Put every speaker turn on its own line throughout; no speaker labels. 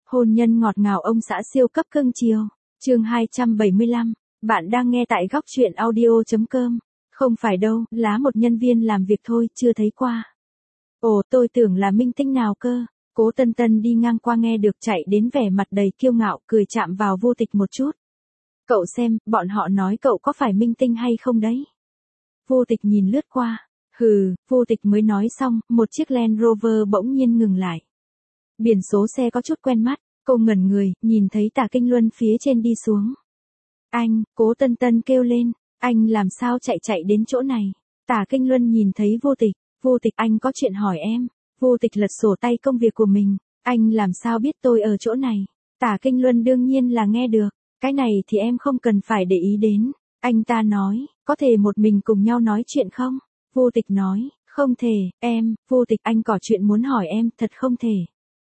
Hôn nhân ngọt ngào ông xã siêu cấp cưng chiều. Chương 275. Bạn đang nghe tại góc truyện audio.com. Không phải đâu, lá một nhân viên làm việc thôi, chưa thấy qua. Ồ, tôi tưởng là minh tinh nào cơ. Cố Tân Tân đi ngang qua nghe được chạy đến vẻ mặt đầy kiêu ngạo, cười chạm vào Vô Tịch một chút. Cậu xem, bọn họ nói cậu có phải minh tinh hay không đấy? Vô Tịch nhìn lướt qua. Hừ, Vô Tịch mới nói xong, một chiếc Land Rover bỗng nhiên ngừng lại. Biển số xe có chút quen mắt, cô ngẩn người, nhìn thấy Tả Kinh Luân phía trên đi xuống. Anh, Cố Tân Tân kêu lên, anh làm sao chạy đến chỗ này? Tả Kinh Luân nhìn thấy Vô Tịch anh có chuyện hỏi em. Vô Tịch lật sổ tay công việc của mình, anh làm sao biết tôi ở chỗ này? Tả Kinh Luân đương nhiên là nghe được, cái này thì em không cần phải để ý đến. Anh ta nói, có thể một mình cùng nhau nói chuyện không? Vô Tịch nói, không thể, Vô Tịch anh có chuyện muốn hỏi em, thật không thể.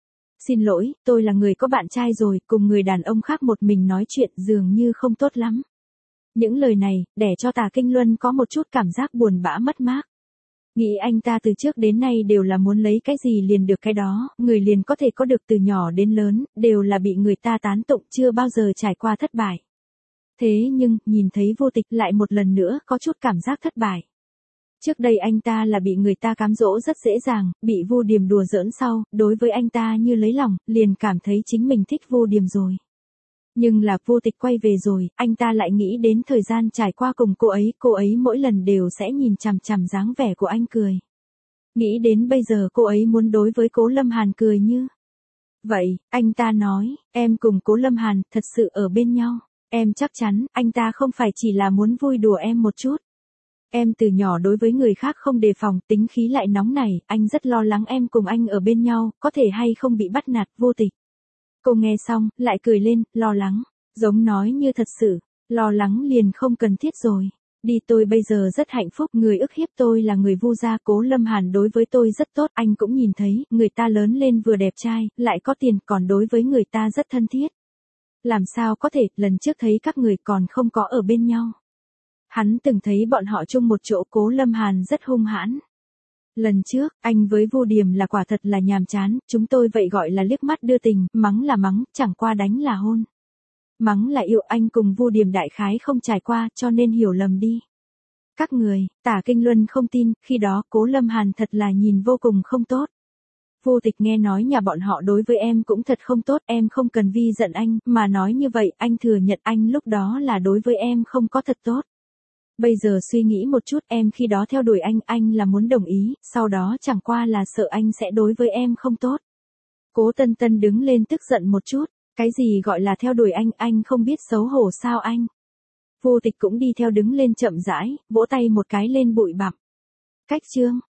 Xin lỗi, tôi là người có bạn trai rồi, cùng người đàn ông khác một mình nói chuyện dường như không tốt lắm. Những lời này, để cho Tả Kinh Luân có một chút cảm giác buồn bã mất mát. Nghĩ anh ta từ trước đến nay đều là muốn lấy cái gì liền được cái đó, người liền có thể có được từ nhỏ đến lớn, đều là bị người ta tán tụng chưa bao giờ trải qua thất bại. Thế nhưng, nhìn thấy Vô Tịch lại một lần nữa có chút cảm giác thất bại. Trước đây anh ta là bị người ta cám dỗ rất dễ dàng, bị Vô Điềm đùa giỡn sau, đối với anh ta như lấy lòng, liền cảm thấy chính mình thích Vô Điềm rồi. Nhưng là Vô Tịch quay về rồi, anh ta lại nghĩ đến thời gian trải qua cùng cô ấy mỗi lần đều sẽ nhìn chằm chằm dáng vẻ của anh cười. Nghĩ đến bây giờ cô ấy muốn đối với Cố Lâm Hàn cười như vậy, anh ta nói, em cùng Cố Lâm Hàn thật sự ở bên nhau, em chắc chắn, anh ta không phải chỉ là muốn vui đùa em một chút. Em từ nhỏ đối với người khác không đề phòng, tính khí lại nóng nảy, anh rất lo lắng em cùng anh ở bên nhau, có thể hay không bị bắt nạt. Vô Tịch. Cô nghe xong, lại cười lên, lo lắng, giống nói như thật sự, lo lắng liền không cần thiết rồi. Đi tôi bây giờ rất hạnh phúc, người ức hiếp tôi là người Vu gia. Cố Lâm Hàn đối với tôi rất tốt, anh cũng nhìn thấy, người ta lớn lên vừa đẹp trai, lại có tiền, còn đối với người ta rất thân thiết. Làm sao có thể, lần trước thấy các người còn không có ở bên nhau. Hắn từng thấy bọn họ chung một chỗ. Cố Lâm Hàn rất hung hãn. Lần trước, anh với Vô Điềm là quả thật là nhàm chán, chúng tôi vậy gọi là liếc mắt đưa tình, mắng là mắng, chẳng qua đánh là hôn. Mắng là yêu, anh cùng Vô Điềm đại khái không trải qua, cho nên hiểu lầm đi. Các người, Tả Kinh Luân không tin, khi đó Cố Lâm Hàn thật là nhìn vô cùng không tốt. Vô Tịch nghe nói nhà bọn họ đối với em cũng thật không tốt, em không cần vi giận anh, mà nói như vậy, anh thừa nhận anh lúc đó là đối với em không có thật tốt. Bây giờ suy nghĩ một chút, em khi đó theo đuổi anh là muốn đồng ý, sau đó chẳng qua là sợ anh sẽ đối với em không tốt. Cố Tân Tân đứng lên tức giận một chút, cái gì gọi là theo đuổi anh không biết xấu hổ sao anh? Vô Tịch cũng đi theo đứng lên chậm rãi, vỗ tay một cái lên bụi bặm. Cách chương.